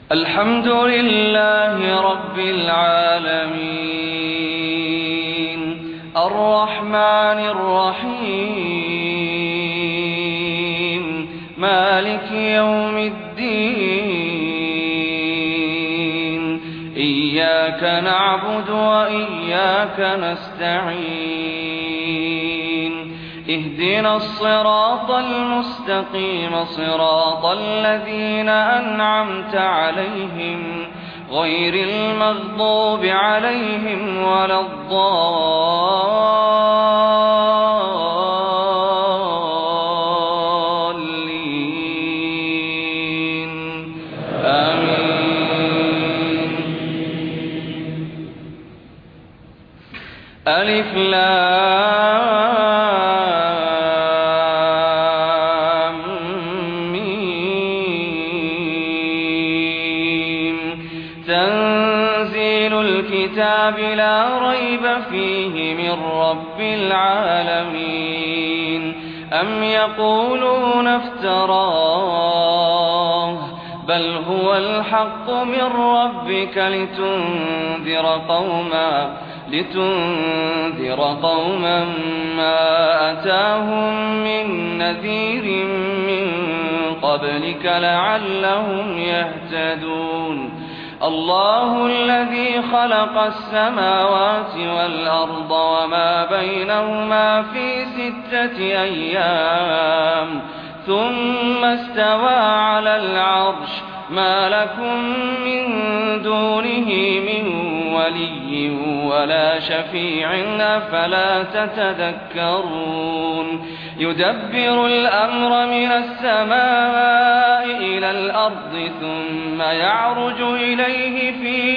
الحمد لله رب العالمين الرحمن الرحيم مالك يوم الدين إياك نعبد وإياك نستعين اهدنا الصراط المستقيم صراط الذين أنعمت عليهم غير المغضوب عليهم ولا الضالين آمين. ألف لام ميم تنزيل الكتاب لا ريب فيه من رب العالمين أم يقولون افتراه بل هو الحق من ربك لتنذر قوما ما أتاهم من نذير من قبلك لعلهم يهتدون الله الذي خلق السماوات والأرض وما بينهما في 6 أيام ثم استوى على العرش ما لكم من دونه من ولي ولا شفيع أفلا تتذكرون يدبر الأمر من السماء إلى الأرض ثم يعرج إليه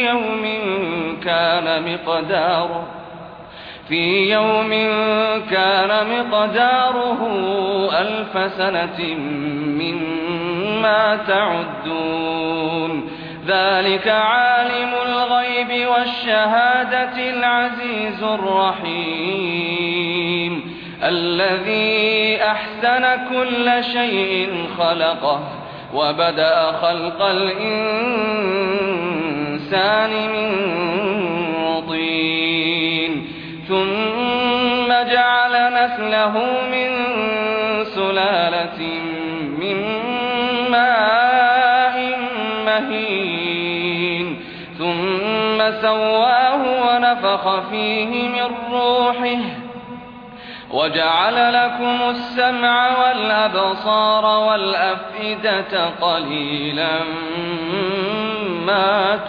في يوم كان مقداره 1000 سنة مما تعدون ذلك عالم الغيب والشهادة العزيز الرحيم الذي أحسن كل شيء خلقه وبدأ خلق الإنسان من طين ثم جعل نسله من سلالة من ماء مهين ثم سواه ونفخ فيه من روحه وجعل لكم السمع والأبصار والأفئدة قليلا ما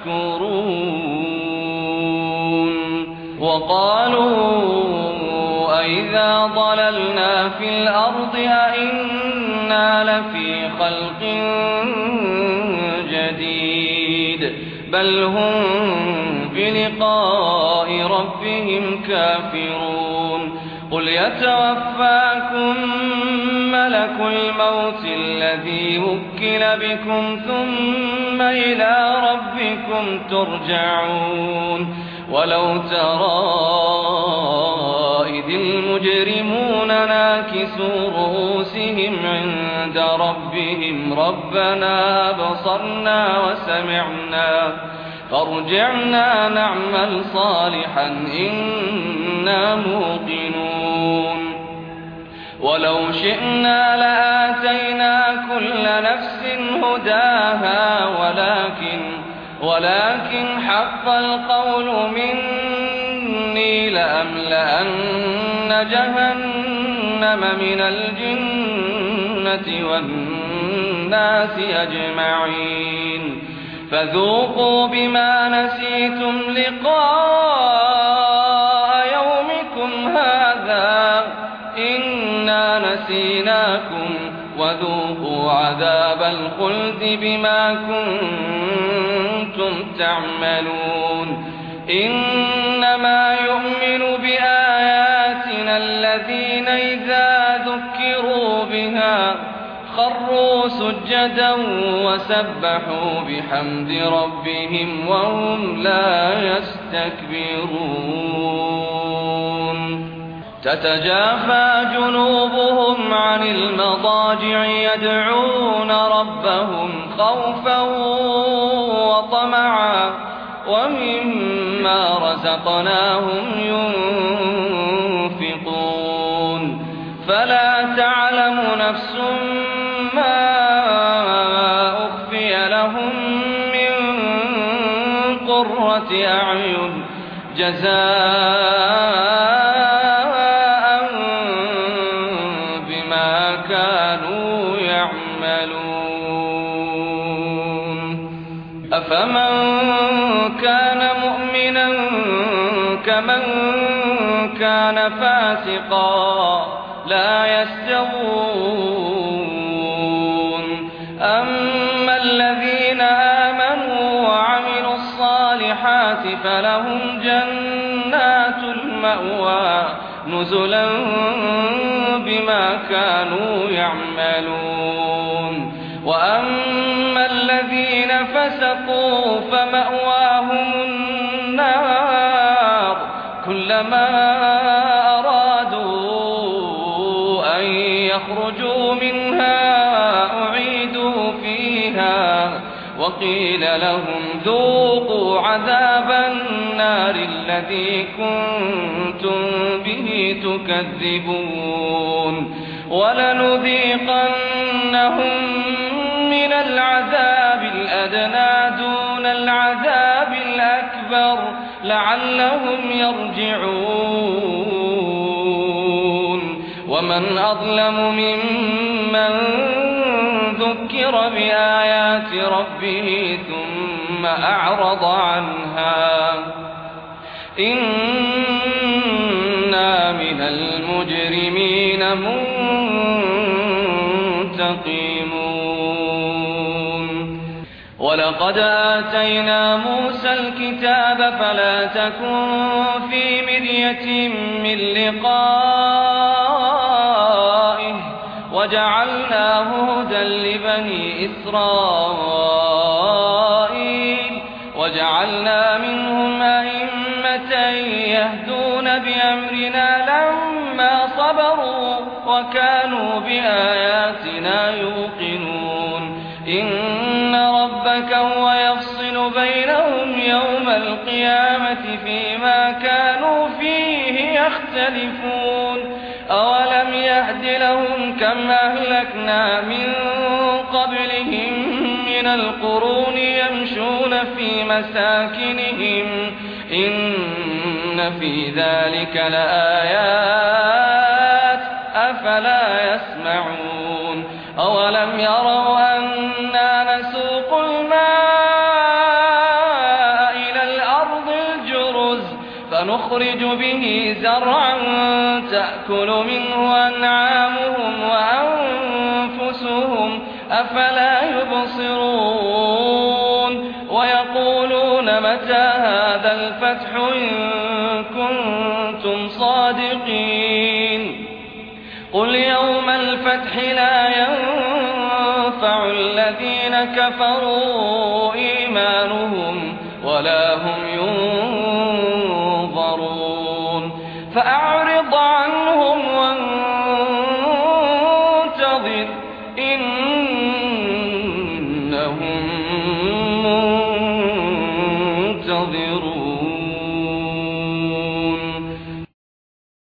تشكرون وقالوا أئذا ضللنا في الأرض أئنا لفي خلق جديد بل هم بلقاء ربهم كافرون قل يتوفاكم ملك الموت الذي وكل بكم ثم إلى ربكم ترجعون ولو ترى إذ المجرمون ناكسوا رؤوسهم عند ربهم ربنا أبصرنا وسمعنا فارجعنا نعمل صالحا إنا موقنون ولو شئنا لآتينا كل نفس هداها ولكن حق القول مني لأملأن جهنم من الجنة والناس أجمعين فذوقوا بما نسيتم لقاء يومكم هذا إنا نسيناكم وذوقوا عذاب الخلد بما كنتم تعملون إنما يؤمن بآياتنا الذين إذا ذكروا بها خروا سجدا وسبحوا بحمد ربهم وهم لا يستكبرون تتجافى جنوبهم عن المضاجع يدعون ربهم خوفا وطمعا ومما رزقناهم ينفقون فلا تعلم نفس ما أخفي لهم من قرة أعين جزاء بما كانوا يعملون أفمن كان مؤمنا كمن كان فاسقا لا يستوون أما الذين آمنوا وعملوا الصالحات فلهم جنات المأوى نزلا بما كانوا يعملون وأما الذين فسقوا فمأواهم النار كلما أرادوا أن يخرجوا منها أعيدوا فيها وقيل لهم ذوقوا عذاب النار الذي كنتم به تكذبون ولنذيقنهم من العذاب الأدنى دون العذاب الأكبر لعلهم يرجعون ومن أظلم ممن ذكر بآيات ربه ثم أعرض عنها إنا من المجرمين منتقمون ولقد آتينا موسى الكتاب فلا تكن في مرية من لقائه وجعلناه هدى لبني إسرائيل وجعلنا منهم أئمة يهدون بأمرنا لما صبروا وكانوا بآياتنا يوقنون إن ربك هو يفصل بينهم يوم القيامة فيما كانوا فيه يختلفون أولم يهد لهم كم أهلكنا من قبلهم من القرون يمشون في مساكنهم إن في ذلك لآيات أفلا يسمعون أولم يروا أنا نسوق الماء إلى الأرض الجرز فنخرج به زرعا تأكل منه أنعامهم وأنفسهم أفلا يبصرون ويقولون متى هذا الفتح إن كنتم صادقين قل يوم الفتح لا ينفع الذين كفروا إيمانهم ولا هم ينظرون فأعرض